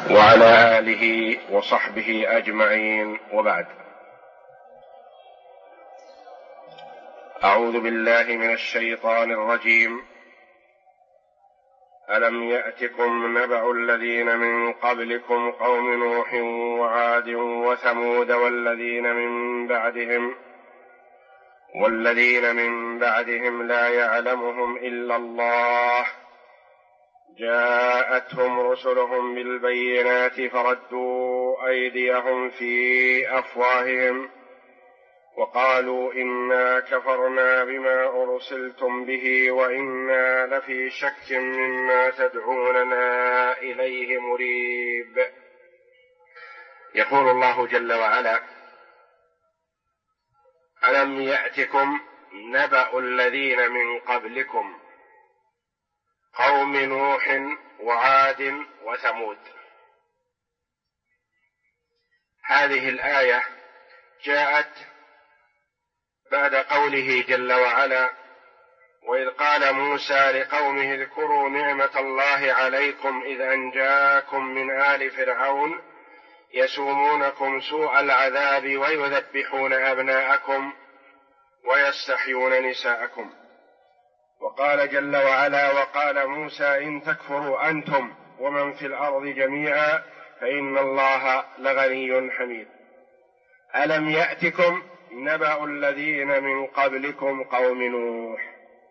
وعلى آله وصحبه أجمعين، وبعد. أعوذ بالله من الشيطان الرجيم. ألم يأتكم نبأ الذين من قبلكم قوم نوح وعاد وثمود والذين من بعدهم لا يعلمهم إلا الله، جاءتهم رسلهم بالبينات فردوا أيديهم في أفواههم وقالوا إنا كفرنا بما أرسلتم به وإنا لفي شك مما تدعوننا إليه مريب. يقول الله جل وعلا: ألم يأتكم نبأ الذين من قبلكم قوم نوح وعاد وثمود. هذه الآية جاءت بعد قوله جل وعلا: وإذ قال موسى لقومه اذكروا نعمة الله عليكم إذ أنجاكم من آل فرعون يسومونكم سوء العذاب ويذبحون أبناءكم ويستحيون نساءكم. وقال جل وعلا: وقال موسى إن تكفروا أنتم ومن في الأرض جميعا فإن الله لغني حميد. ألم يأتكم نبأ الذين من قبلكم قوم نوح.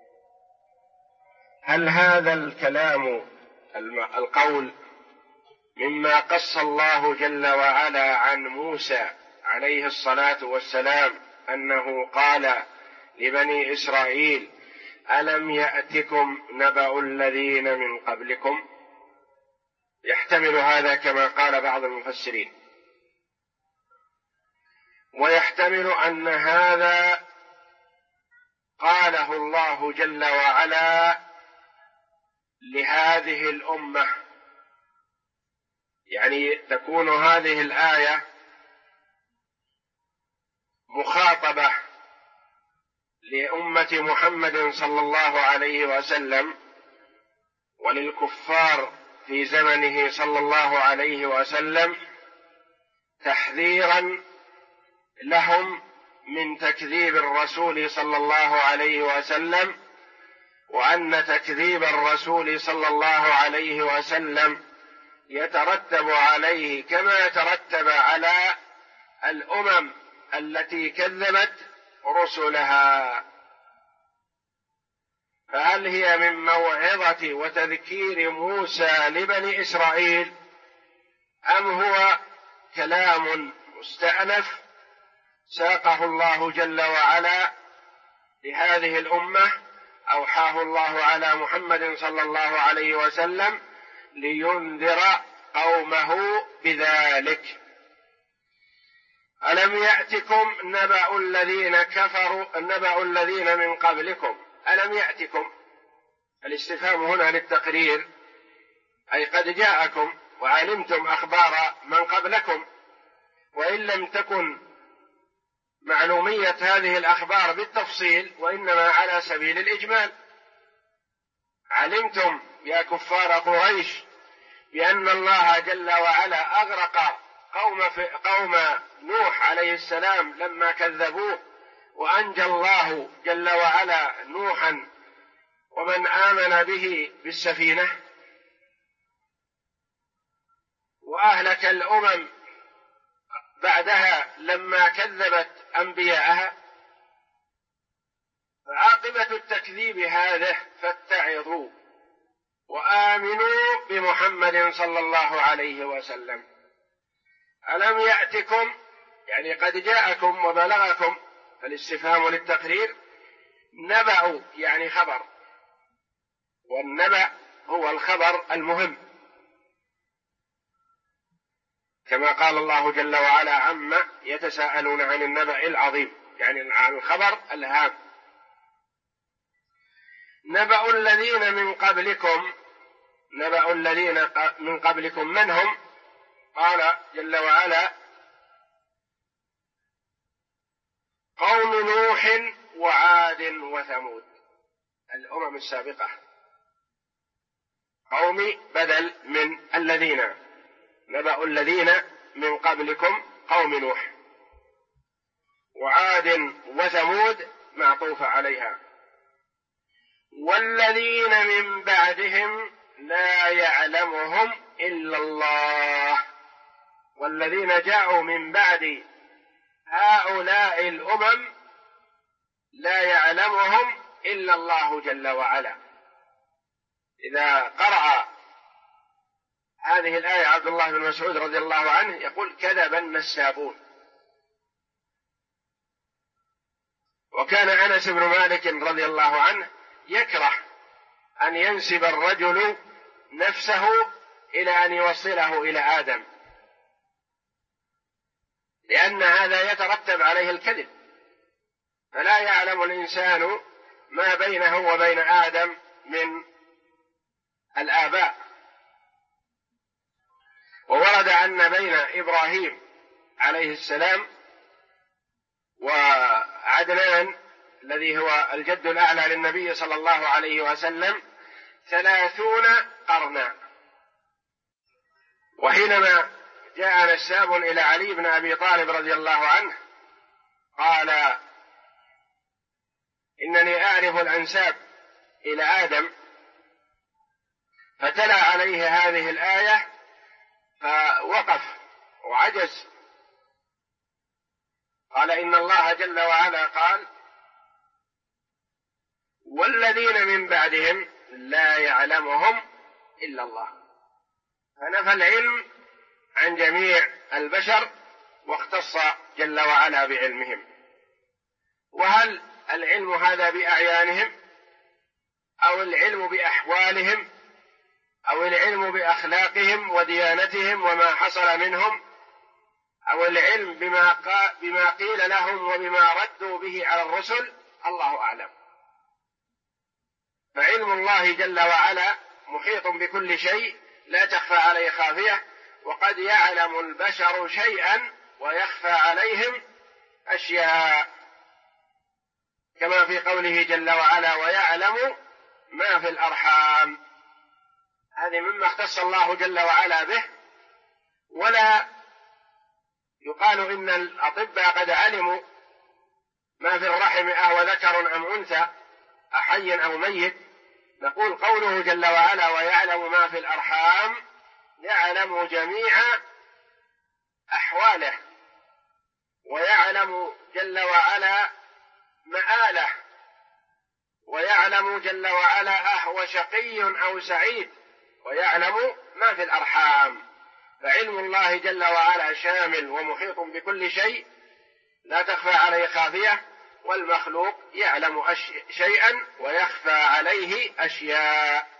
هل هذا الكلام القول مما قص الله جل وعلا عن موسى عليه الصلاة والسلام أنه قال لبني إسرائيل: ألم يأتكم نبأ الذين من قبلكم؟ يحتمل هذا كما قال بعض المفسرين، ويحتمل أن هذا قاله الله جل وعلا لهذه الأمة، يعني تكون هذه الآية مخاطبة لأمة محمد صلى الله عليه وسلم وللكفار في زمنه صلى الله عليه وسلم، تحذيرا لهم من تكذيب الرسول صلى الله عليه وسلم، وأن تكذيب الرسول صلى الله عليه وسلم يترتب عليه كما يترتب على الأمم التي كذبت رسلها. فهل هي من موعظة وتذكير موسى لبني إسرائيل، أم هو كلام مستأنف ساقه الله جل وعلا لهذه الأمة، أوحاه الله على محمد صلى الله عليه وسلم لينذر قومه بذلك؟ ألم يأتكم نبأ الذين من قبلكم. ألم يأتكم، الاستفهام هنا للتقرير، أي قد جاءكم وعلمتم أخبار من قبلكم، وإن لم تكن معلومية هذه الأخبار بالتفصيل وإنما على سبيل الإجمال. علمتم يا كفار قريش بأن الله جل وعلا أغرق قوم نوح عليه السلام لما كذبوه، وأنجى الله جل وعلا نوحا ومن آمن به بالسفينة، وأهلك الأمم بعدها لما كذبت أنبياءها. فعاقبة التكذيب هذا فاتعظوا وآمنوا بمحمد صلى الله عليه وسلم. ألم يأتكم يعني قد جاءكم وبلغكم، فالاستفهام للتقرير. نبأ يعني خبر، والنبأ هو الخبر المهم، كما قال الله جل وعلا: عما يتساءلون عن النبأ العظيم، يعني عن الخبر الهام. نبأ الذين من قبلكم. نبأ الذين من قبلكم من هم؟ قال جل وعلا: قوم نوح وعاد وثمود، الأمم السابقة. قوم بدل من الذين، نبأ الذين من قبلكم قوم نوح، وعاد وثمود معطوف عليها، والذين من بعدهم لا يعلمهم إلا الله. والذين جاءوا من بعد هؤلاء الأمم لا يعلمهم إلا الله جل وعلا. إذا قرأ هذه الآية عبد الله بن مسعود رضي الله عنه يقول: كذب النسابون. وكان أنس بن مالك رضي الله عنه يكره أن ينسب الرجل نفسه إلى أن يوصله إلى آدم، لأن هذا يترتب عليه الكذب، فلا يعلم الإنسان ما بينه وبين آدم من الآباء. وورد أن بين إبراهيم عليه السلام وعدنان الذي هو الجد الأعلى للنبي صلى الله عليه وسلم 30 قرنا. وحينما جاء نساب إلى علي بن أبي طالب رضي الله عنه قال: إنني أعرف الأنساب إلى آدم، فتلا عليه هذه الآية فوقف وعجز. قال: إن الله جل وعلا قال: والذين من بعدهم لا يعلمهم إلا الله، فنفى العلم عن جميع البشر واختص جل وعلا بعلمهم. وهل العلم هذا بأعيانهم، أو العلم بأحوالهم، أو العلم بأخلاقهم وديانتهم وما حصل منهم، أو العلم بما قيل لهم وبما ردوا به على الرسل؟ الله أعلم. فعلم الله جل وعلا محيط بكل شيء، لا تخفى عليه خافية. وقد يعلم البشر شيئا ويخفى عليهم أشياء، كما في قوله جل وعلا: ويعلم ما في الأرحام. هذه مما اختص الله جل وعلا به. ولا يقال إن الأطباء قد علموا ما في الرحم أهو ذكر أم أنثى، أحي أو ميت. نقول قوله جل وعلا: ويعلم ما في الأرحام، يعلم جميع أحواله، ويعلم جل وعلا مآله، ويعلم جل وعلا أهو شقي أو سعيد، ويعلم ما في الأرحام. فعلم الله جل وعلا شامل ومحيط بكل شيء، لا تخفى عليه خافية. والمخلوق يعلم شيئا ويخفى عليه أشياء.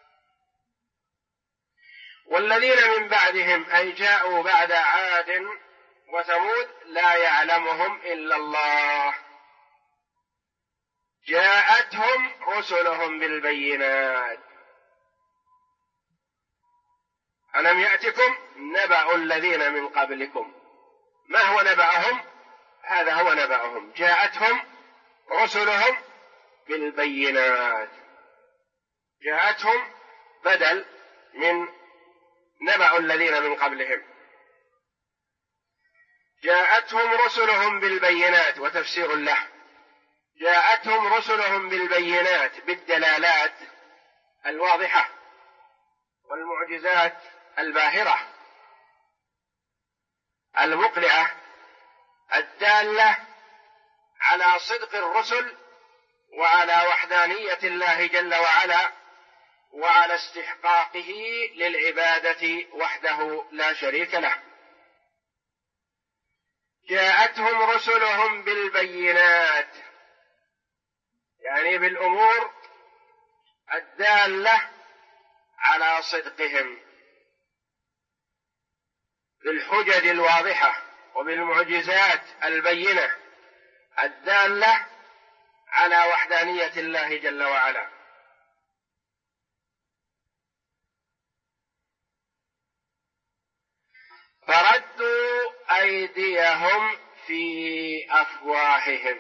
والذين من بعدهم أي جاءوا بعد عاد وثمود لا يعلمهم إلا الله. جاءتهم رسلهم بالبينات. ألم يأتكم نبأ الذين من قبلكم. ما هو نبأهم؟ هذا هو نبأهم. جاءتهم رسلهم بالبينات. جاءتهم بدل من نبأ الذين من قبلهم. جاءتهم رسلهم بالبينات، وتفسير له: جاءتهم رسلهم بالبينات، بالدلالات الواضحة والمعجزات الباهرة المقلعة الدالة على صدق الرسل وعلى وحدانية الله جل وعلا وعلى استحقاقه للعبادة وحده لا شريك له. جاءتهم رسلهم بالبينات، يعني بالأمور الدالة على صدقهم، بالحجج الواضحة وبالمعجزات البينة الدالة على وحدانية الله جل وعلا. فردوا أيديهم في أفواههم.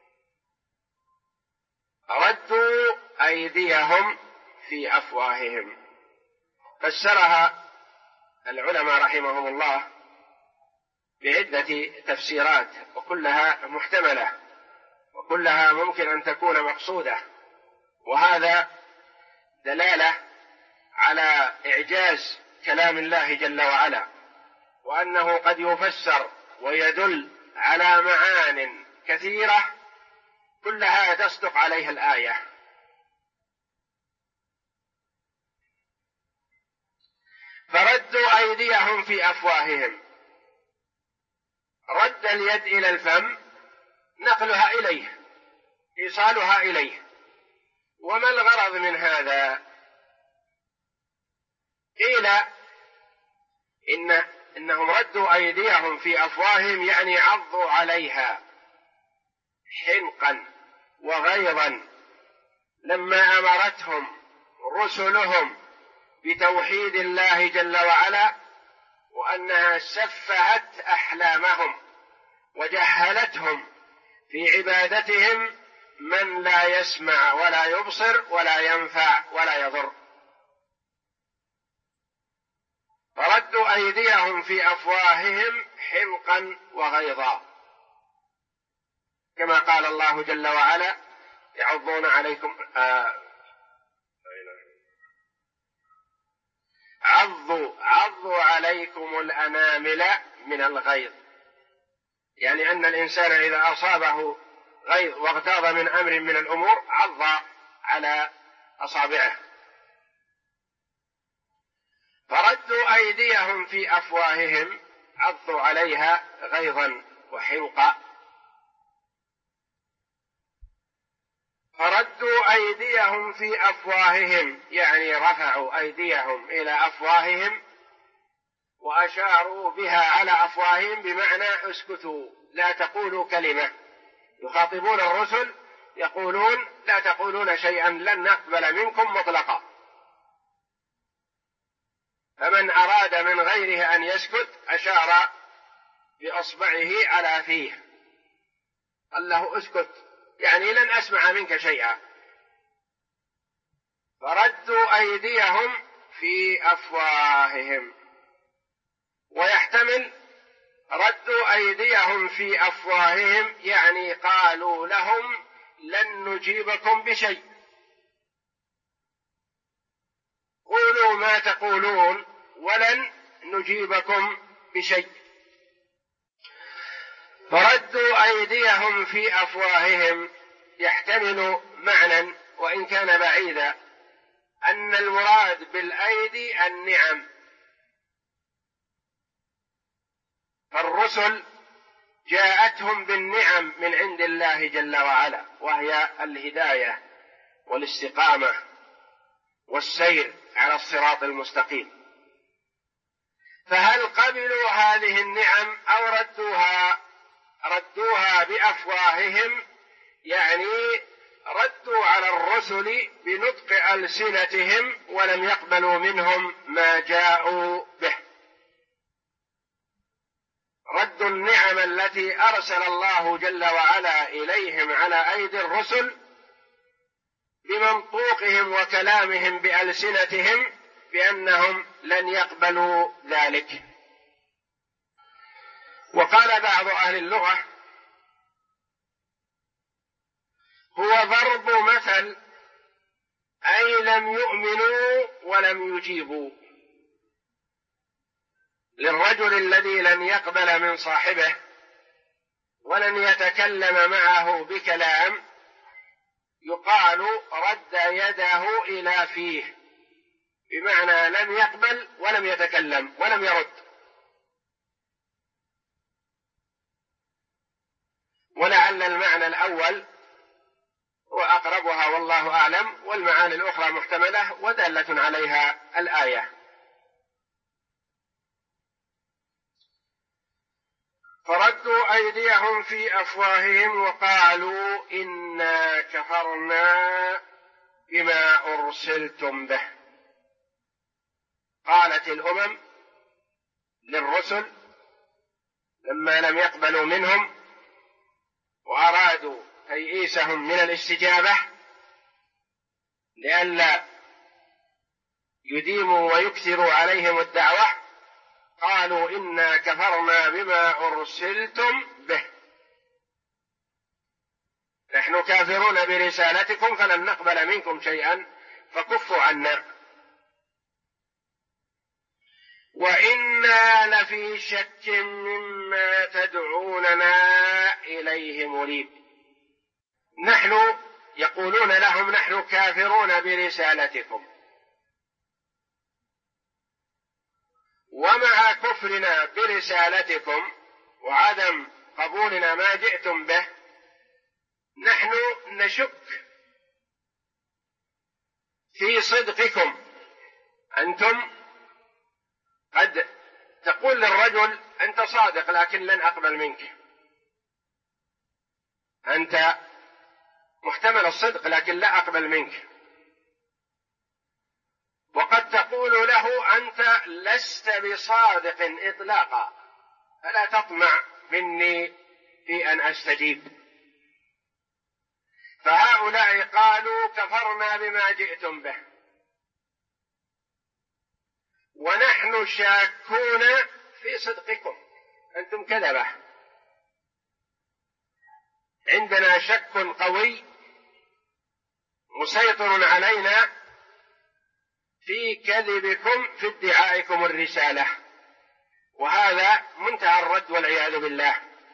ردوا أيديهم في أفواههم، فسرها العلماء رحمهم الله بعدة تفسيرات، وكلها محتملة وكلها ممكن أن تكون مقصودة، وهذا دلالة على إعجاز كلام الله جل وعلا، وأنه قد يفسر ويدل على معان كثيرة كلها تصدق عليها الآية. فردوا أيديهم في أفواههم، رد اليد إلى الفم نقلها إليه، إيصالها إليه. وما الغرض من هذا؟ قيل إنهم ردوا أيديهم في أفواههم يعني عضوا عليها حنقا وغيظا لما أمرتهم رسلهم بتوحيد الله جل وعلا، وأنها سفهت أحلامهم وجهلتهم في عبادتهم من لا يسمع ولا يبصر ولا ينفع ولا يضر. فردوا أيديهم في أفواههم حنقا وغيظا، كما قال الله جل وعلا: يعضون عليكم عضوا عليكم الأنامل من الغيظ، يعني أن الإنسان إذا أصابه غيظ واغتاظ من أمر من الأمور عض على أصابعه. فردوا أيديهم في أفواههم، عضوا عليها غيظا وحنقا. فردوا أيديهم في أفواههم يعني رفعوا أيديهم إلى أفواههم وأشاروا بها على أفواههم، بمعنى اسكتوا لا تقولوا كلمة. يخاطبون الرسل يقولون: لا تقولون شيئا لن نقبل منكم مطلقا. فمن أراد من غيره أن يسكت أشار بأصبعه على فيه، قال له: اسكت، يعني لن أسمع منك شيئا. فردوا أيديهم في أفواههم، ويحتمل ردوا أيديهم في أفواههم يعني قالوا لهم: لن نجيبكم بشيء، قولوا ما تقولون ولن نجيبكم بشيء. فردوا أيديهم في أفواههم يحتمل معنى وإن كان بعيدا، أن المراد بالأيدي النعم. فالرسل جاءتهم بالنعم من عند الله جل وعلا، وهي الهداية والاستقامة والسير على الصراط المستقيم. فهل قبلوا هذه النعم أو ردوها بأفواههم، يعني ردوا على الرسل بنطق ألسنتهم ولم يقبلوا منهم ما جاءوا به. ردوا النعم التي أرسل الله جل وعلا إليهم على أيدي الرسل بمنطوقهم وكلامهم بألسنتهم بأنهم لن يقبلوا ذلك. وقال بعض أهل اللغة: هو ضرب مثل، أي لم يؤمنوا ولم يجيبوا. للرجل الذي لن يقبل من صاحبه ولن يتكلم معه بكلام يقال: رد يده إلى فيه، بمعنى لم يقبل ولم يتكلم ولم يرد. ولعل المعنى الأول هو أقربها والله أعلم، والمعاني الأخرى محتملة ودالة عليها الآية. فردوا أيديهم في أفواههم وقالوا: إنا كفرنا بما أرسلتم به. قالت الأمم للرسل لما لم يقبلوا منهم وأرادوا تيئيسهم من الاستجابة لئلا يديموا ويكثروا عليهم الدعوة، قالوا إنا كفرنا بما أرسلتم به، نحن كافرون برسالتكم فلن نقبل منكم شيئا فكفوا عنا، وإنا لفي شك مما تدعوننا إليه مريب. نحن يقولون لهم نحن كافرون برسالتكم، ومع كفرنا برسالتكم وعدم قبولنا ما جئتم به نحن نشك في صدقكم. أنتم قد تقول للرجل أنت صادق لكن لن أقبل منك، أنت محتمل الصدق لكن لا أقبل منك، وقد تقول له أنت لست بصادق إطلاقا فلا تطمع مني في أن أستجيب. فهؤلاء قالوا كفرنا بما جئتم به ونحن شاكون في صدقكم، أنتم كذبة، عندنا شك قوي مسيطر علينا في كذبكم في ادعائكم الرسالة، وهذا منتهى الرد والعياذ بالله،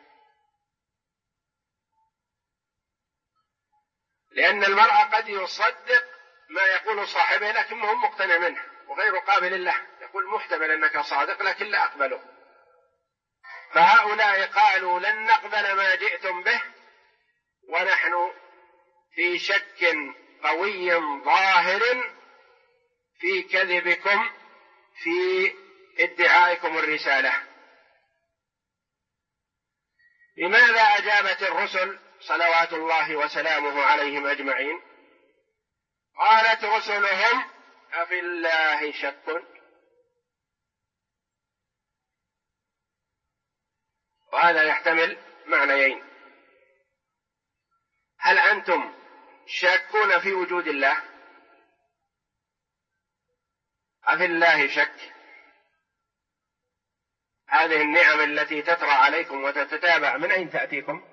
لأن المرء قد يصدق ما يقول صاحبه لكن هو مقتنع منه وغير قابل له، يقول محتمل أنك صادق لكن لا أقبله. فهؤلاء قالوا لن نقبل ما جئتم به ونحن في شك قوي ظاهر في كذبكم في ادعائكم الرسالة. لماذا أجابت الرسل صلوات الله وسلامه عليهم أجمعين؟ قالت رسلهم أفي الله شك، وهذا يحتمل معنيين: هل أنتم شاكون في وجود الله؟ أفي الله شك؟ هذه النعم التي تترى عليكم وتتتابع من أين تأتيكم؟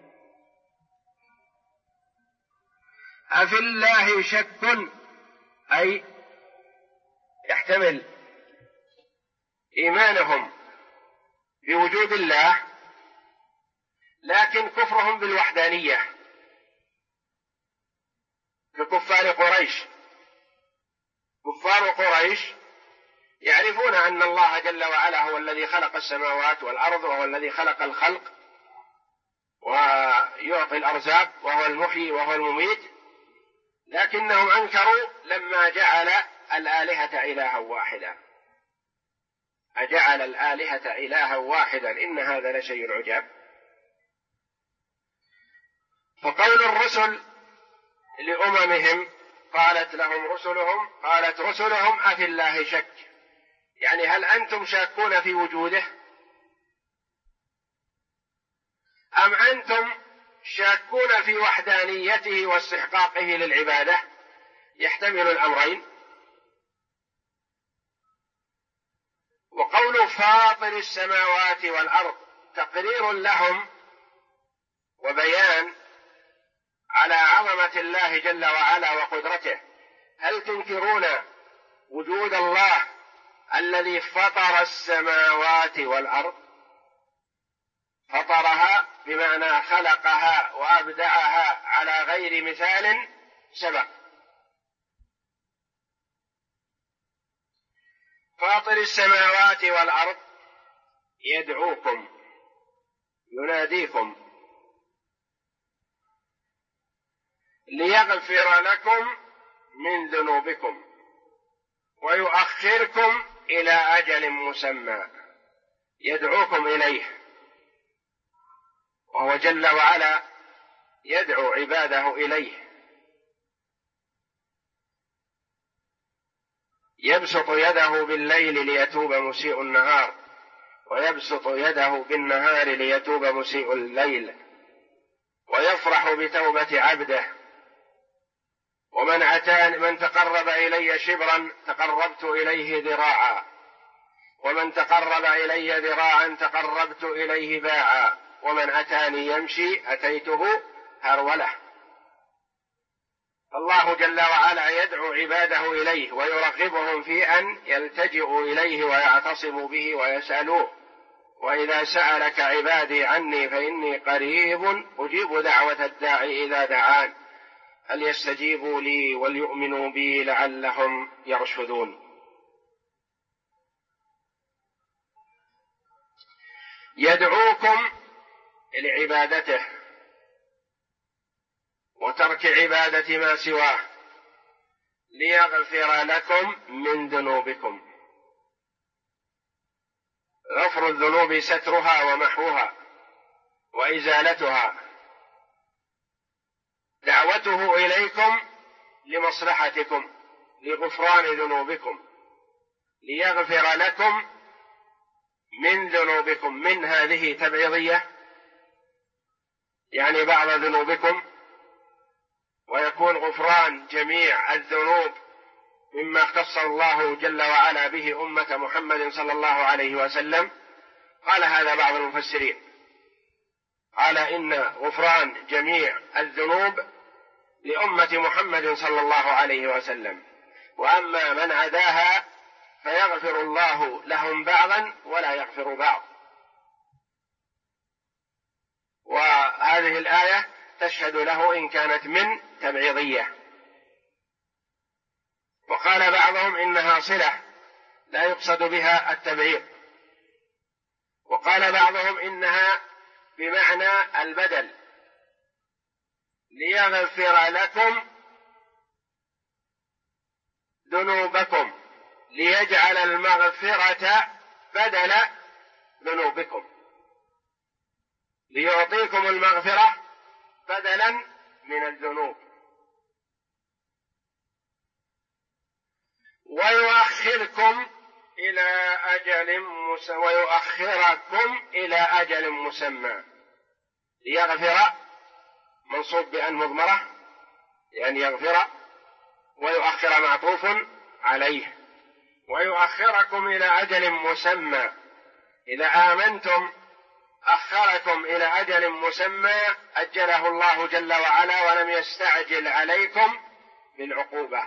أفي الله شك أي يحتمل إيمانهم بوجود الله لكن كفرهم بالوحدانية ككفار قريش. كفار قريش يعرفون أن الله جل وعلا هو الذي خلق السماوات والأرض وهو الذي خلق الخلق ويعطي الأرزاق وهو المحيي وهو المميت، لكنهم أنكروا لما جعل الآلهة إلها واحدا، أجعل الآلهة إلها واحدا إن هذا لشيء عجاب. فقول الرسل لأممهم قالت رسلهم أفي الله شك، يعني هل أنتم شاكون في وجوده أم أنتم شاكون في وحدانيته واستحقاقه للعبادة؟ يحتمل الأمرين. وقول فاطر السماوات والأرض تقرير لهم وبيان على عظمة الله جل وعلا وقدرته. هل تنكرون وجود الله الذي فطر السماوات والأرض؟ فطرها بمعنى خلقها وأبدعها على غير مثال سبق. فاطر السماوات والأرض يدعوكم يناديكم ليغفر لكم من ذنوبكم ويؤخركم إلى أجل مسمى، يدعوكم إليه، وهو جل وعلا يدعو عباده إليه، يبسط يده بالليل ليتوب مسيء النهار ويبسط يده بالنهار ليتوب مسيء الليل، ويفرح بتوبة عبده. من تقرب إلي شبرا تقربت إليه ذراعا ومن تقرب إلي ذراعا تقربت إليه باعا، ومن أتاني يمشي أتيته هرولة. الله جل وعلا يدعو عباده إليه ويرغبهم في أن يلتجئوا إليه ويعتصموا به ويسألوه: وإذا سألك عبادي عني فإني قريب أجيب دعوة الداعي إذا دعان فليستجيبوا لي وليؤمنوا بي لعلهم يرشدون. يدعوكم لعبادته وترك عبادة ما سواه ليغفر لكم من ذنوبكم. غفر الذنوب سترها ومحوها وإزالتها، دعوته إليكم لمصلحتكم لغفران ذنوبكم، ليغفر لكم من ذنوبكم. من هذه تبعيضية يعني بعض ذنوبكم، ويكون غفران جميع الذنوب مما اختص الله جل وعلا به أمة محمد صلى الله عليه وسلم. قال هذا بعض المفسرين، قال إن غفران جميع الذنوب لأمة محمد صلى الله عليه وسلم، وأما من عداها فيغفر الله لهم بعضا ولا يغفر بعض. وهذه الآية تشهد له إن كانت من تبعيضية. وقال بعضهم إنها صلة لا يقصد بها التبعيض، وقال بعضهم إنها بمعنى البدل، ليغفر لكم ذنوبكم، ليجعل المغفرة بدل ذنوبكم، ليعطيكم المغفرة بدلا من الذنوب، ويؤخركم إلى أجل مسمى. ليغفر منصوب بأن مضمرة يعني يغفر، ويؤخر معطوف عليه، ويؤخركم إلى أجل مسمى. إذا آمنتم أخركم إلى أجل مسمى أجله الله جل وعلا ولم يستعجل عليكم بالعقوبة.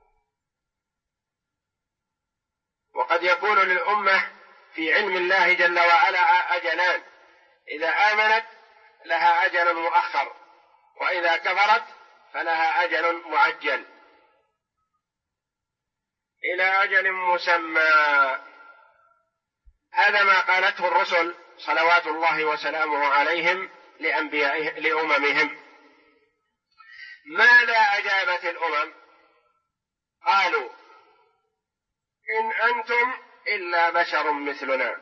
وقد يكون للأمة في علم الله جل وعلا أجلان: إذا آمنت لها أجل مؤخر، وإذا كفرت فلها أجل معجل. إلى أجل مسمى، هذا ما قالته الرسل صلوات الله وسلامه عليهم لأممهم. ماذا أجابت الأمم؟ قالوا: إن أنتم إلا بشر مثلنا،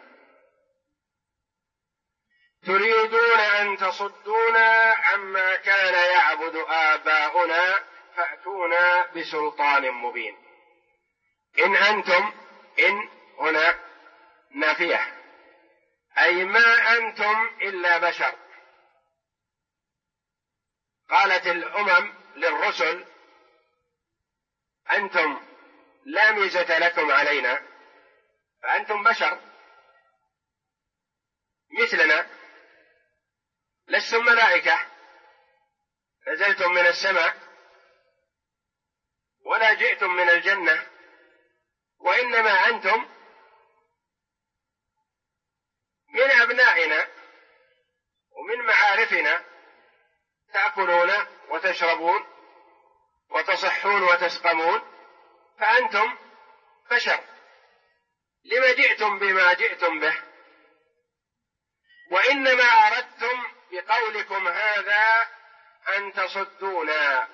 تريدون أن تصدونا عما كان يعبد آباؤنا فأتونا بسلطان مبين. إن أنتم، إن هنا نافية، أي ما أنتم إلا بشر. قالت الأمم للرسل: أنتم لا ميزة لكم علينا، فأنتم بشر مثلنا، لستم ملائكة نزلتم من السماء ولا جئتم من الجنة، وإنما أنتم من أبنائنا ومن معارفنا، تأكلون وتشربون وتصحون وتسقمون، فأنتم بشر. لما جئتم بما جئتم به؟ وإنما أردتم بقولكم هذا أن تصدونا،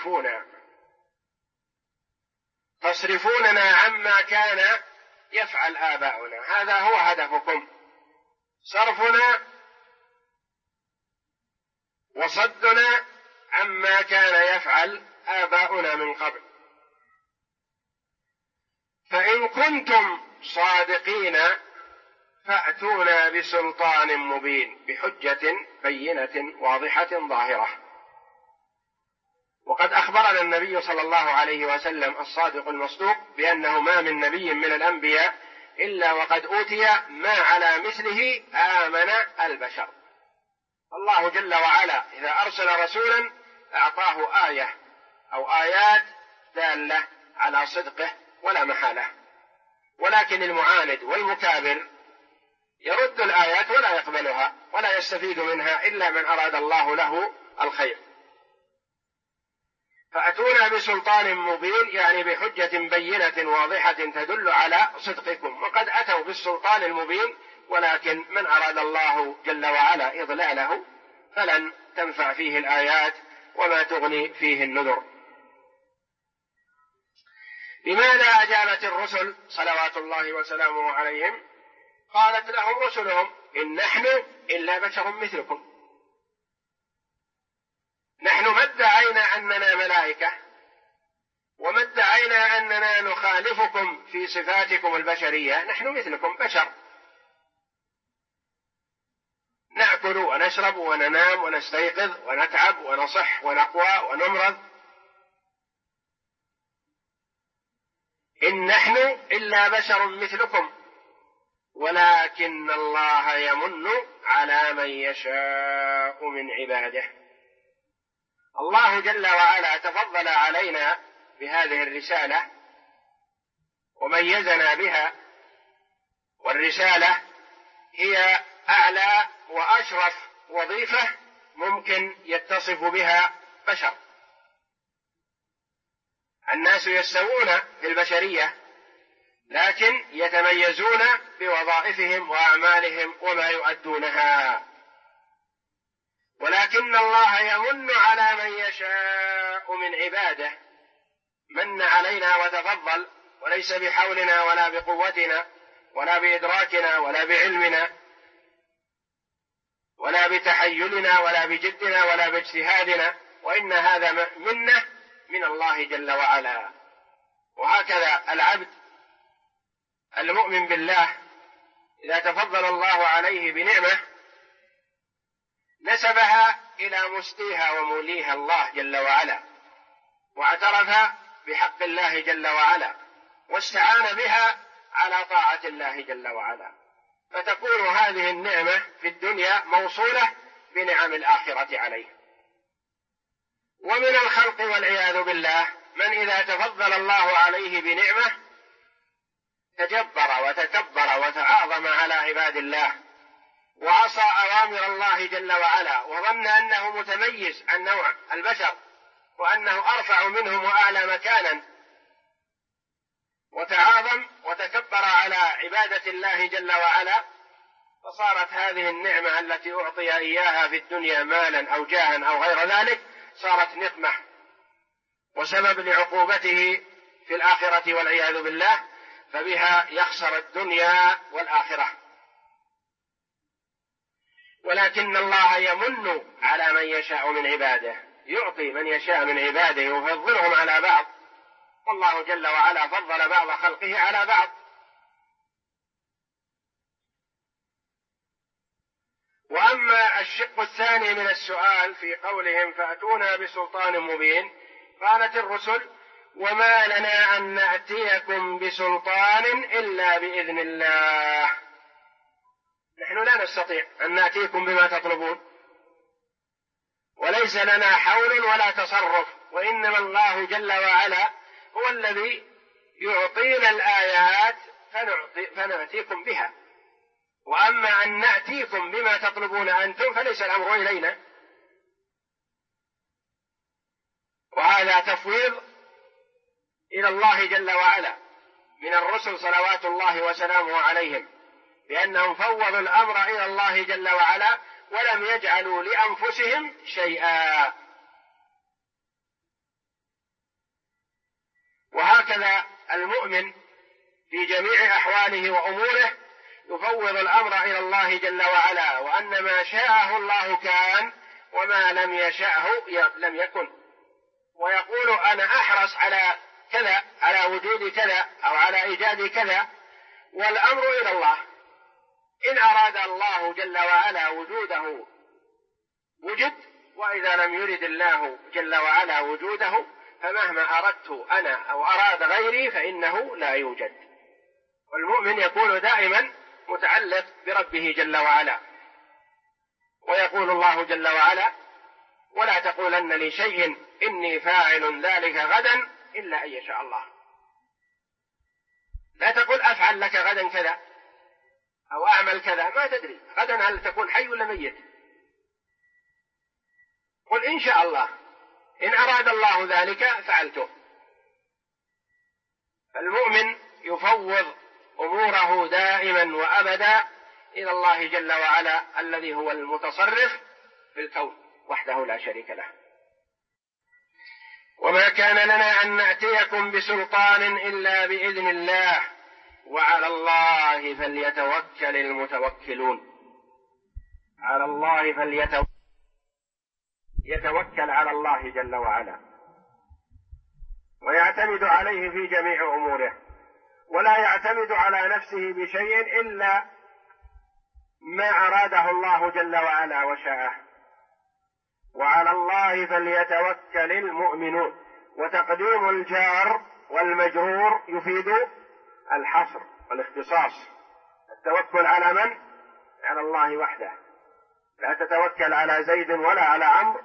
تصرفوننا عما كان يفعل آباؤنا. هذا هو هدفكم، صرفنا وصدنا عما كان يفعل آباؤنا من قبل. فإن كنتم صادقين فأتونا بسلطان مبين، بحجة بينة واضحة ظاهرة. وقد أخبرنا النبي صلى الله عليه وسلم الصادق المصدوق بأنه ما من نبي من الأنبياء إلا وقد أوتي ما على مثله آمن البشر. الله جل وعلا إذا أرسل رسولا أعطاه آية أو آيات دالة على صدقه ولا محالة، ولكن المعاند والمكابر يرد الآيات ولا يقبلها ولا يستفيد منها إلا من أراد الله له الخير. فأتونا بسلطان مبين، يعني بحجة بينة واضحة تدل على صدقكم، وقد أتوا بالسلطان المبين، ولكن من أراد الله جل وعلا إضلاله فلن تنفع فيه الآيات وما تغني فيه النذر. لماذا أجابت الرسل صلوات الله وسلامه عليهم؟ قالت لهم رسلهم: إن نحن إلا بشر مثلكم. نحن ما ادعينا أننا ملائكة، وما ادعينا أننا نخالفكم في صفاتكم البشرية، نحن مثلكم بشر، نأكل ونشرب وننام ونستيقظ ونتعب ونصح ونقوى ونمرض. إن نحن إلا بشر مثلكم ولكن الله يمن على من يشاء من عباده. الله جل وعلا تفضل علينا بهذه الرسالة وميزنا بها، والرسالة هي أعلى وأشرف وظيفة ممكن يتصف بها بشر. الناس يستوون في البشرية، لكن يتميزون بوظائفهم وأعمالهم وما يؤدونها، ولكن الله يمن على من يشاء من عباده. من علينا وتفضل، وليس بحولنا ولا بقوتنا ولا بإدراكنا ولا بعلمنا ولا بتحيلنا ولا بجدنا ولا باجتهادنا، وإن هذا منة من الله جل وعلا. وهكذا العبد المؤمن بالله إذا تفضل الله عليه بنعمة نسبها إلى مسديها وموليها الله جل وعلا، واعترف بحق الله جل وعلا، واستعان بها على طاعة الله جل وعلا، فتكون هذه النعمة في الدنيا موصولة بنعم الآخرة عليه. ومن الخلق والعياذ بالله من إذا تفضل الله عليه بنعمة تجبر وتكبر وتعاظم على عباد الله، وعصى أوامر الله جل وعلا، وظن أنه متميز عن نوع البشر وأنه أرفع منهم وأعلى مكانا، وتعاظم وتكبر على عبادة الله جل وعلا، فصارت هذه النعمة التي أعطي إياها في الدنيا مالا أو جاها أو غير ذلك صارت نقمة وسبب لعقوبته في الآخرة والعياذ بالله، فبها يخسر الدنيا والآخرة. ولكن الله يمن على من يشاء من عباده، يعطي من يشاء من عباده ويفضلهم على بعض، والله جل وعلا فضل بعض خلقه على بعض. وأما الشق الثاني من السؤال في قولهم فأتونا بسلطان مبين، قالت الرسل: وما لنا أن نأتيكم بسلطان إلا بإذن الله. نحن لا نستطيع أن نأتيكم بما تطلبون، وليس لنا حول ولا تصرف، وإنما الله جل وعلا هو الذي يعطينا الآيات فنأتيكم بها. وأما أن نأتيكم بما تطلبون أنتم فليس الأمر إلينا. وهذا تفويض إلى الله جل وعلا من الرسل صلوات الله وسلامه عليهم، بأنهم فوضوا الأمر إلى الله جل وعلا ولم يجعلوا لأنفسهم شيئا. وهكذا المؤمن في جميع أحواله وأموره يفوض الأمر إلى الله جل وعلا، وأن ما شاءه الله كان وما لم يشأه لم يكن، ويقول أنا أحرص على كذا، على وجود كذا أو على إيجاد كذا، والأمر إلى الله. إن أراد الله جل وعلا وجوده وجد، وإذا لم يرد الله جل وعلا وجوده فمهما أردت أنا أو أراد غيري فإنه لا يوجد. والمؤمن يكون دائما متعلق بربه جل وعلا. ويقول الله جل وعلا: ولا تقولن لشيء إني فاعل ذلك غدا إلا أن يشاء الله. لا تقول أفعل لك غدا كذا أو أعمل كذا، ما تدري غدا هل تكون حي ولا ميت. قل إن شاء الله، إن أراد الله ذلك فعلته. فالمؤمن يفوض أموره دائما وأبدا إلى الله جل وعلا الذي هو المتصرف في الكون وحده لا شريك له. وما كان لنا أن نأتيكم بسلطان إلا بإذن الله وعلى الله فليتوكل المتوكلون. على الله يتوكل على الله جل وعلا ويعتمد عليه في جميع أموره، ولا يعتمد على نفسه بشيء إلا ما أراده الله جل وعلا وشاءه. وعلى الله فليتوكل المؤمنون. وتقديم الجار والمجرور يفيد الحصر والاختصاص. التوكل على من؟ على الله وحده. لا تتوكل على زيد ولا على عمرو،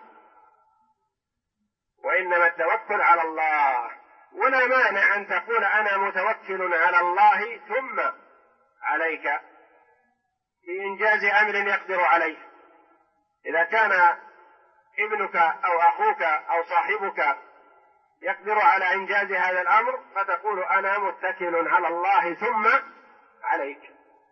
وإنما التوكل على الله. ولا مانع أن تقول أنا متوكل على الله ثم عليك في إنجاز أمر يقدر عليه. إذا كان ابنك أو أخوك أو صاحبك يقدر على إنجاز هذا الأمر فتقول أنا متكل على الله ثم عليك.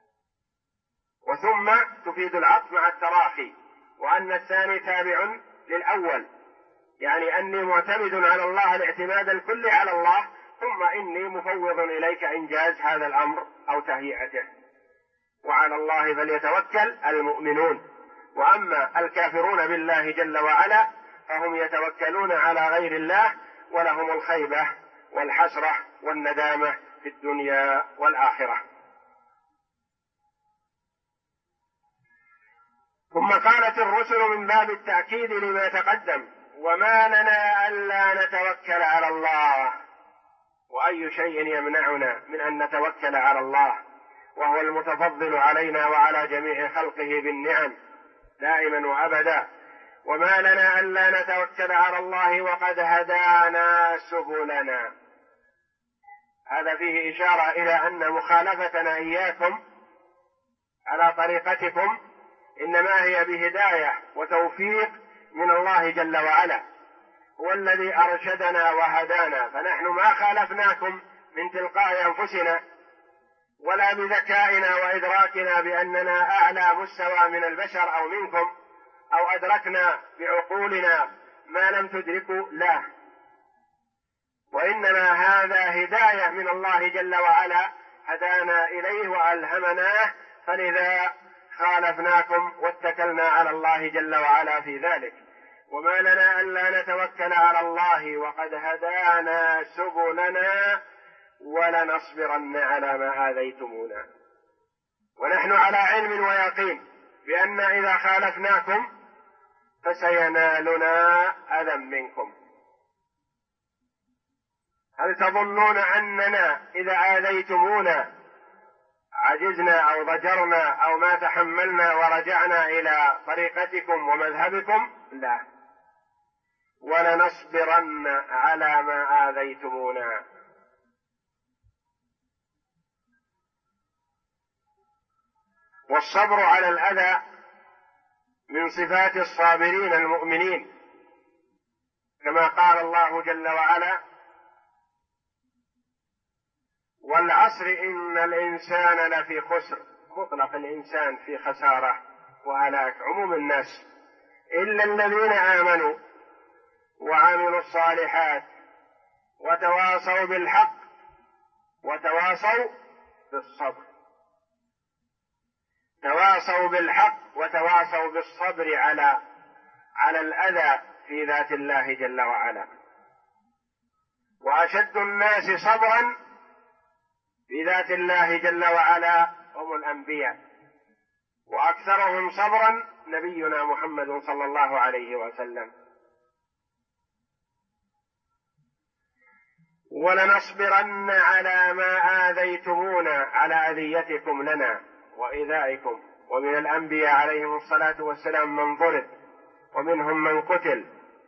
وثم تفيد العطف مع التراخي، وأن الثاني تابع للأول، يعني أني معتمد على الله الاعتماد الكلي على الله، ثم إني مفوض إليك إنجاز هذا الأمر أو تهيئته. وعلى الله فليتوكل المؤمنون. وأما الكافرون بالله جل وعلا فهم يتوكلون على غير الله، ولهم الخيبة والحسرة والندامة في الدنيا والآخرة. ثم قالت الرسل من باب التأكيد لما تقدم: وما لنا ألا نتوكل على الله. وأي شيء يمنعنا من أن نتوكل على الله وهو المتفضل علينا وعلى جميع خلقه بالنعم دائما وأبدا؟ وما لنا ألا نتوكل على الله وقد هدانا سبلنا. هذا فيه إشارة إلى أن مخالفتنا إياكم على طريقتكم إنما هي بهداية وتوفيق من الله جل وعلا، هو الذي أرشدنا وهدانا. فنحن ما خالفناكم من تلقاء أنفسنا ولا بذكائنا وإدراكنا بأننا أعلى مستوى من البشر أو منكم، أو أدركنا بعقولنا ما لم تدركوا، لا، وإنما هذا هداية من الله جل وعلا هدانا إليه وألهمناه، فلذا خالفناكم واتكلنا على الله جل وعلا في ذلك. وما لنا ألا نتوكل على الله وقد هدانا سبلنا ولنصبرن على ما آذيتمونا. ونحن على علم ويقين بأن إذا خالفناكم فسينالنا أذى منكم. هل تظنون أننا إذا آذيتمونا عجزنا أو ضجرنا أو ما تحملنا ورجعنا إلى طريقتكم ومذهبكم؟ لا، ولنصبرن على ما آذيتمونا. والصبر على الأذى من صفات الصابرين المؤمنين، كما قال الله جل وعلا: والعصر إن الإنسان لفي خسر. مطلق الإنسان في خسارة وهلاك، عموم الناس، إلا الذين آمنوا وعملوا الصالحات وتواصوا بالحق وتواصوا بالصبر. تواصوا بالحق وتواصوا بالصبر على الأذى في ذات الله جل وعلا. وأشد الناس صبرا في ذات الله جل وعلا هم الأنبياء، وأكثرهم صبرا نبينا محمد صلى الله عليه وسلم. ولنصبرن على ما آذيتمونا، على أذيتكم لنا وإيذائكم. ومن الأنبياء عليهم الصلاة والسلام من ضرب، ومنهم من قتل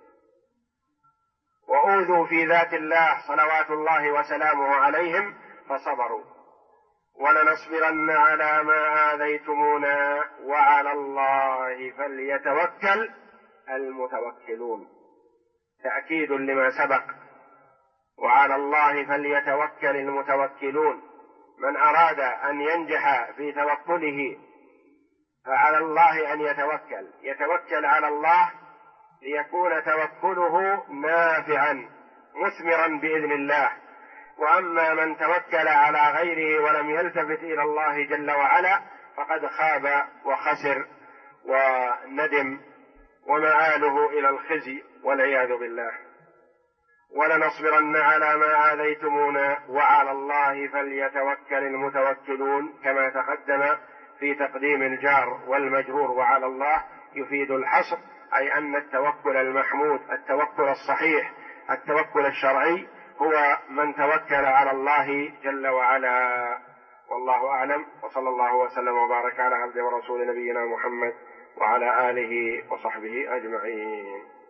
وأوذوا في ذات الله صلوات الله وسلامه عليهم فصبروا. ولنصبرن على ما آذيتمونا وعلى الله فليتوكل المتوكلون، تأكيد لما سبق، وعلى الله فليتوكل المتوكلون. من أراد أن ينجح في توكله فعلى الله أن يتوكل على الله ليكون توكله نافعا مثمرا بإذن الله. وأما من توكل على غيره ولم يلتفت إلى الله جل وعلا فقد خاب وخسر وندم، ومآله إلى الخزي والعياذ بالله. ولنصبرن على ما آذيتمونا وعلى الله فليتوكل المتوكلون، كما تقدم في تقديم الجار والمجرور وعلى الله يفيد الحصر، أي أن التوكل المحمود، التوكل الصحيح، التوكل الشرعي، هو من توكل على الله جل وعلا. والله أعلم، وصلى الله وسلم وبارك على عبده ورسول نبينا محمد وعلى آله وصحبه أجمعين.